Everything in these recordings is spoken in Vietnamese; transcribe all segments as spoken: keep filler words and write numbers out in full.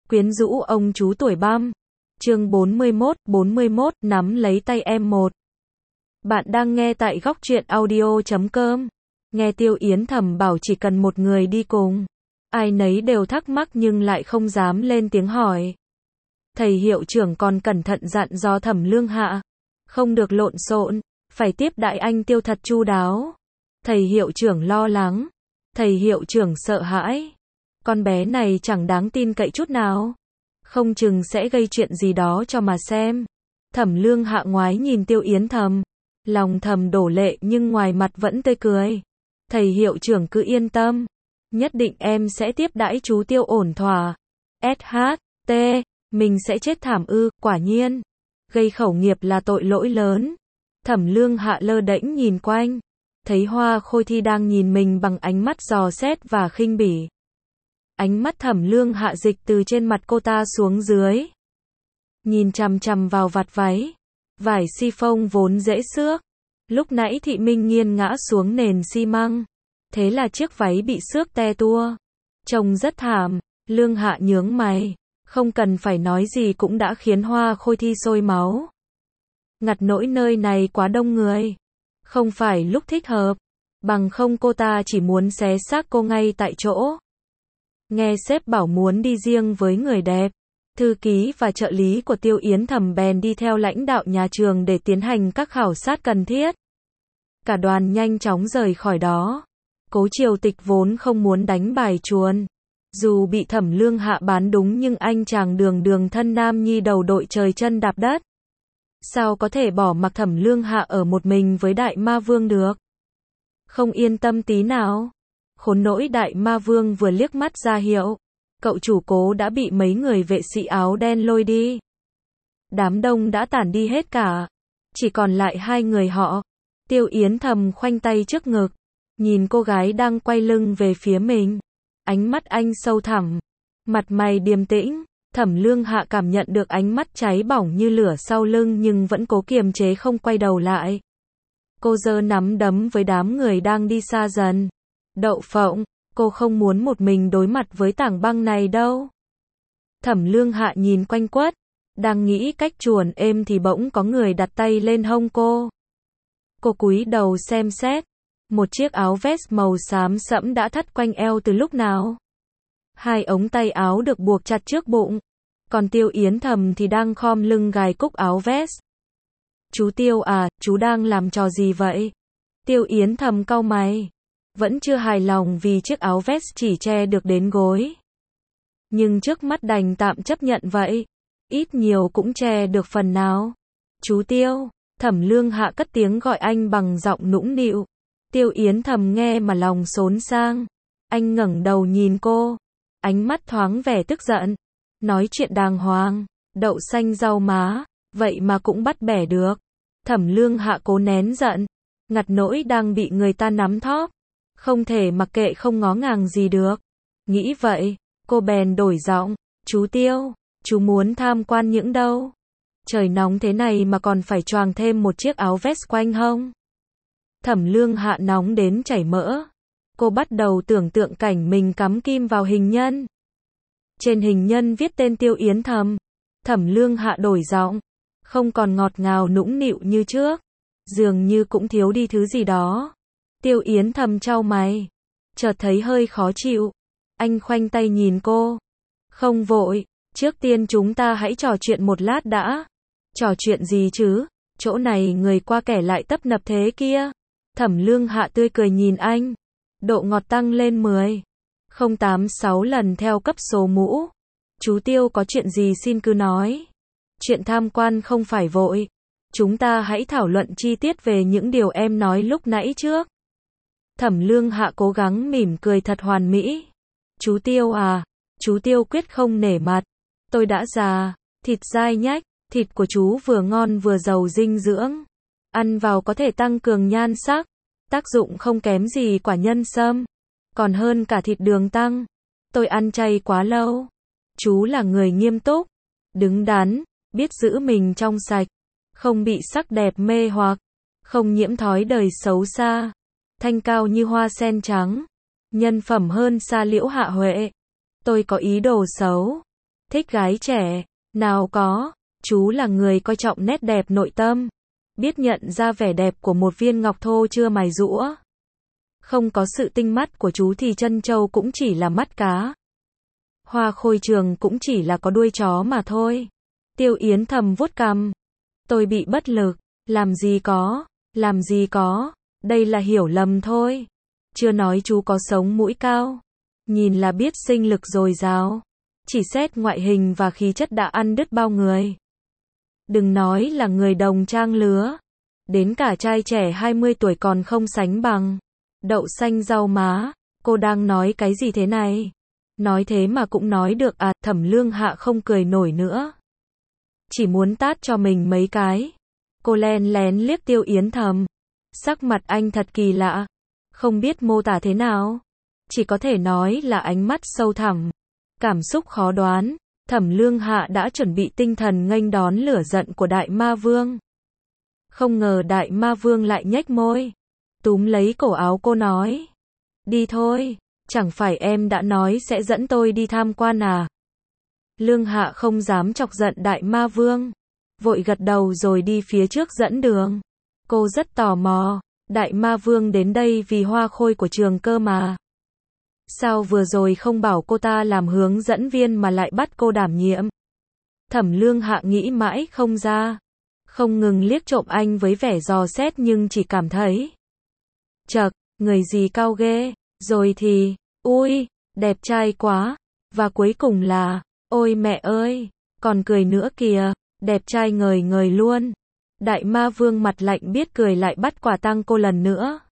Quyến rũ ông chú tuổi băm. Chương bốn mươi mốt, bốn mươi mốt, nắm lấy tay em một. Bạn đang nghe tại góc truyện audio chấm com. Nghe Tiêu Yến thầm bảo chỉ cần một người đi cùng. Ai nấy đều thắc mắc nhưng lại không dám lên tiếng hỏi. Thầy hiệu trưởng còn cẩn thận dặn dò Thẩm Lương Hạ. Không được lộn xộn, phải tiếp đãi anh Tiêu thật chu đáo. Thầy hiệu trưởng lo lắng. Thầy hiệu trưởng sợ hãi. Con bé này chẳng đáng tin cậy chút nào. Không chừng sẽ gây chuyện gì đó cho mà xem. Thẩm Lương Hạ ngoái nhìn Tiêu Yến thầm. Lòng thầm đổ lệ nhưng ngoài mặt vẫn tươi cười. Thầy hiệu trưởng cứ yên tâm. Nhất định em sẽ tiếp đãi chú Tiêu ổn thỏa. ét hát tê, mình sẽ chết thảm ư, quả nhiên. Gây khẩu nghiệp là tội lỗi lớn. Thẩm Lương Hạ lơ đễnh nhìn quanh. Thấy Hoa Khôi Thi đang nhìn mình bằng ánh mắt dò xét và khinh bỉ. Ánh mắt Thẩm Lương Hạ dịch từ trên mặt cô ta xuống dưới. Nhìn chằm chằm vào vạt váy. Vải si phông vốn dễ xước. Lúc nãy Thị Minh nghiêng ngã xuống nền xi măng. Thế là chiếc váy bị xước te tua. Trông rất thảm. Lương Hạ nhướng mày. Không cần phải nói gì cũng đã khiến Hoa Khôi Thi sôi máu. Ngặt nỗi nơi này quá đông người. Không phải lúc thích hợp. Bằng không cô ta chỉ muốn xé xác cô ngay tại chỗ. Nghe sếp bảo muốn đi riêng với người đẹp. Thư ký và trợ lý của Tiêu Yến thầm bèn đi theo lãnh đạo nhà trường để tiến hành các khảo sát cần thiết. Cả đoàn nhanh chóng rời khỏi đó. Cố Triều Tịch vốn không muốn đánh bài chuồn. Dù bị Thẩm Lương Hạ bán đúng nhưng anh chàng đường đường thân nam nhi đầu đội trời chân đạp đất. Sao có thể bỏ mặc Thẩm Lương Hạ ở một mình với Đại Ma Vương được? Không yên tâm tí nào. Khốn nỗi Đại Ma Vương vừa liếc mắt ra hiệu. Cậu chủ Cố đã bị mấy người vệ sĩ áo đen lôi đi. Đám đông đã tản đi hết cả. Chỉ còn lại hai người họ. Tiêu Yến thầm khoanh tay trước ngực. Nhìn cô gái đang quay lưng về phía mình. Ánh mắt anh sâu thẳm. Mặt mày điềm tĩnh. Thẩm Lương Hạ cảm nhận được ánh mắt cháy bỏng như lửa sau lưng nhưng vẫn cố kiềm chế không quay đầu lại. Cô giơ nắm đấm với đám người đang đi xa dần. Đậu phộng, cô không muốn một mình đối mặt với tảng băng này đâu. Thẩm Lương Hạ nhìn quanh quất. Đang nghĩ cách chuồn êm thì bỗng có người đặt tay lên hông cô. Cô cúi đầu xem xét. Một chiếc áo vest màu xám sẫm đã thắt quanh eo từ lúc nào. Hai ống tay áo được buộc chặt trước bụng. Còn Tiêu Yến thầm thì đang khom lưng gài cúc áo vest. Chú Tiêu à, chú đang làm trò gì vậy? Tiêu Yến thầm cau mày. Vẫn chưa hài lòng vì chiếc áo vest chỉ che được đến gối. Nhưng trước mắt đành tạm chấp nhận vậy. Ít nhiều cũng che được phần nào. Chú Tiêu, Thẩm Lương Hạ cất tiếng gọi anh bằng giọng nũng nịu. Tiêu Yến thầm nghe mà lòng xốn sang. Anh ngẩng đầu nhìn cô. Ánh mắt thoáng vẻ tức giận. Nói chuyện đàng hoàng. Đậu xanh rau má. Vậy mà cũng bắt bẻ được. Thẩm Lương Hạ cố nén giận. Ngặt nỗi đang bị người ta nắm thóp. Không thể mặc kệ không ngó ngàng gì được. Nghĩ vậy, cô bèn đổi giọng. Chú Tiêu, chú muốn tham quan những đâu? Trời nóng thế này mà còn phải choàng thêm một chiếc áo vest quanh hông. Thẩm Lương Hạ nóng đến chảy mỡ. Cô bắt đầu tưởng tượng cảnh mình cắm kim vào hình nhân. Trên hình nhân viết tên Tiêu Yến thầm. Thẩm Lương Hạ đổi giọng. Không còn ngọt ngào nũng nịu như trước. Dường như cũng thiếu đi thứ gì đó. Tiêu Yến thầm chau mày. Chợt thấy hơi khó chịu. Anh khoanh tay nhìn cô. Không vội. Trước tiên chúng ta hãy trò chuyện một lát đã. Trò chuyện gì chứ? Chỗ này người qua kẻ lại tấp nập thế kia. Thẩm Lương Hạ tươi cười nhìn anh. Độ ngọt tăng lên mười. Không tám sáu lần theo cấp số mũ. Chú Tiêu có chuyện gì xin cứ nói. Chuyện tham quan không phải vội. Chúng ta hãy thảo luận chi tiết về những điều em nói lúc nãy trước. Thẩm Lương Hạ cố gắng mỉm cười thật hoàn mỹ. Chú Tiêu à, chú Tiêu quyết không nể mặt. Tôi đã già, thịt dai nhách, thịt của chú vừa ngon vừa giàu dinh dưỡng. Ăn vào có thể tăng cường nhan sắc, tác dụng không kém gì quả nhân sâm. Còn hơn cả thịt đường tăng. Tôi ăn chay quá lâu. Chú là người nghiêm túc, đứng đắn, biết giữ mình trong sạch, không bị sắc đẹp mê hoặc, không nhiễm thói đời xấu xa. Thanh cao như hoa sen trắng, nhân phẩm hơn xa Liễu Hạ Huệ. Tôi có ý đồ xấu. Thích gái trẻ, nào có, chú là người coi trọng nét đẹp nội tâm, biết nhận ra vẻ đẹp của một viên ngọc thô chưa mài rũa. Không có sự tinh mắt của chú thì chân trâu cũng chỉ là mắt cá. Hoa khôi trường cũng chỉ là có đuôi chó mà thôi. Tiêu Yến thầm vuốt cằm. Tôi bị bất lực, làm gì có, làm gì có, đây là hiểu lầm thôi. Chưa nói chú có sống mũi cao, nhìn là biết sinh lực dồi dào. Chỉ xét ngoại hình và khí chất đã ăn đứt bao người. Đừng nói là người đồng trang lứa, đến cả trai trẻ hai mươi tuổi còn không sánh bằng. Đậu xanh rau má, cô đang nói cái gì thế này? Nói thế mà cũng nói được à? Thẩm Lương Hạ không cười nổi nữa. Chỉ muốn tát cho mình mấy cái. Cô len lén liếc Tiêu Yến thầm. Sắc mặt anh thật kỳ lạ. Không biết mô tả thế nào. Chỉ có thể nói là ánh mắt sâu thẳm. Cảm xúc khó đoán. Thẩm Lương Hạ đã chuẩn bị tinh thần nghênh đón lửa giận của Đại Ma Vương. Không ngờ Đại Ma Vương lại nhếch môi. Túm lấy cổ áo cô nói. Đi thôi, chẳng phải em đã nói sẽ dẫn tôi đi tham quan à? Lương Hạ không dám chọc giận Đại Ma Vương. Vội gật đầu rồi đi phía trước dẫn đường. Cô rất tò mò, Đại Ma Vương đến đây vì hoa khôi của trường cơ mà. Sao vừa rồi không bảo cô ta làm hướng dẫn viên mà lại bắt cô đảm nhiệm? Thẩm Lương Hạ nghĩ mãi không ra. Không ngừng liếc trộm anh với vẻ dò xét nhưng chỉ cảm thấy. Chậc, người gì cao ghê, rồi thì, ui, đẹp trai quá, và cuối cùng là, ôi mẹ ơi, còn cười nữa kìa, đẹp trai ngời ngời luôn. Đại Ma Vương mặt lạnh biết cười lại bắt quả tang cô lần nữa.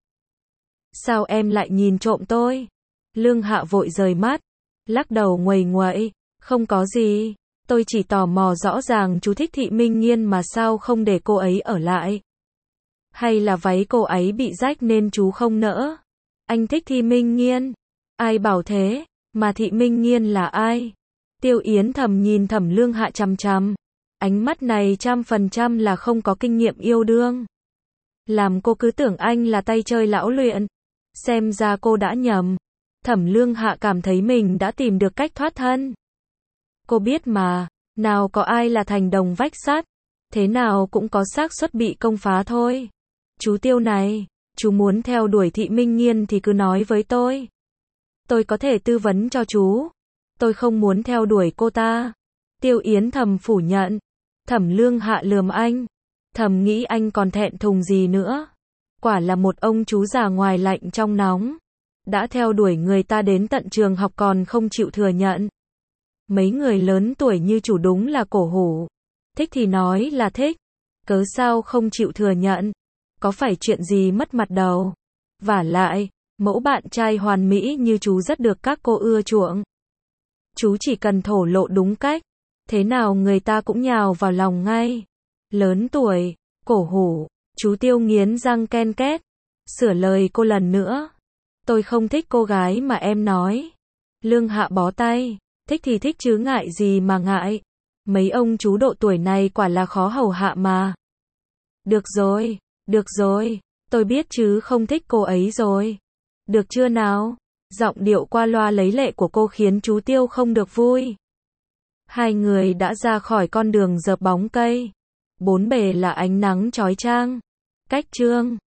Sao em lại nhìn trộm tôi? Lương Hạ vội rời mắt, lắc đầu nguầy nguậy, không có gì, tôi chỉ tò mò rõ ràng chú thích Thị Minh Nghiên mà sao không để cô ấy ở lại. Hay là váy cô ấy bị rách nên chú không nỡ? Anh thích Thị Minh Nghiên. Ai bảo thế? Mà Thị Minh Nghiên là ai? Tiêu Yến thầm nhìn Thẩm Lương Hạ chằm chằm. Ánh mắt này trăm phần trăm là không có kinh nghiệm yêu đương. Làm cô cứ tưởng anh là tay chơi lão luyện. Xem ra cô đã nhầm. Thẩm Lương Hạ cảm thấy mình đã tìm được cách thoát thân. Cô biết mà, nào có ai là thành đồng vách sắt. Thế nào cũng có xác suất bị công phá thôi. Chú Tiêu này, chú muốn theo đuổi Thị Minh Nghiên thì cứ nói với tôi. Tôi có thể tư vấn cho chú. Tôi không muốn theo đuổi cô ta. Tiêu Yến thầm phủ nhận. Thẩm Lương Hạ lườm anh. Thầm nghĩ anh còn thẹn thùng gì nữa. Quả là một ông chú già ngoài lạnh trong nóng. Đã theo đuổi người ta đến tận trường học còn không chịu thừa nhận. Mấy người lớn tuổi như chủ đúng là cổ hủ. Thích thì nói là thích. Cớ sao không chịu thừa nhận. Có phải chuyện gì mất mặt đâu. Vả lại, mẫu bạn trai hoàn mỹ như chú rất được các cô ưa chuộng. Chú chỉ cần thổ lộ đúng cách. Thế nào người ta cũng nhào vào lòng ngay. Lớn tuổi, cổ hủ, chú Tiêu nghiến răng ken két. Sửa lời cô lần nữa. Tôi không thích cô gái mà em nói. Lương Hạ bó tay. Thích thì thích chứ ngại gì mà ngại. Mấy ông chú độ tuổi này quả là khó hầu hạ mà. Được rồi, được rồi, tôi biết chứ không thích cô ấy rồi. Được chưa nào? Giọng điệu qua loa lấy lệ của cô khiến chú Tiêu không được vui. Hai người đã ra khỏi con đường dợp bóng cây. Bốn bề là ánh nắng chói chang. Cách chương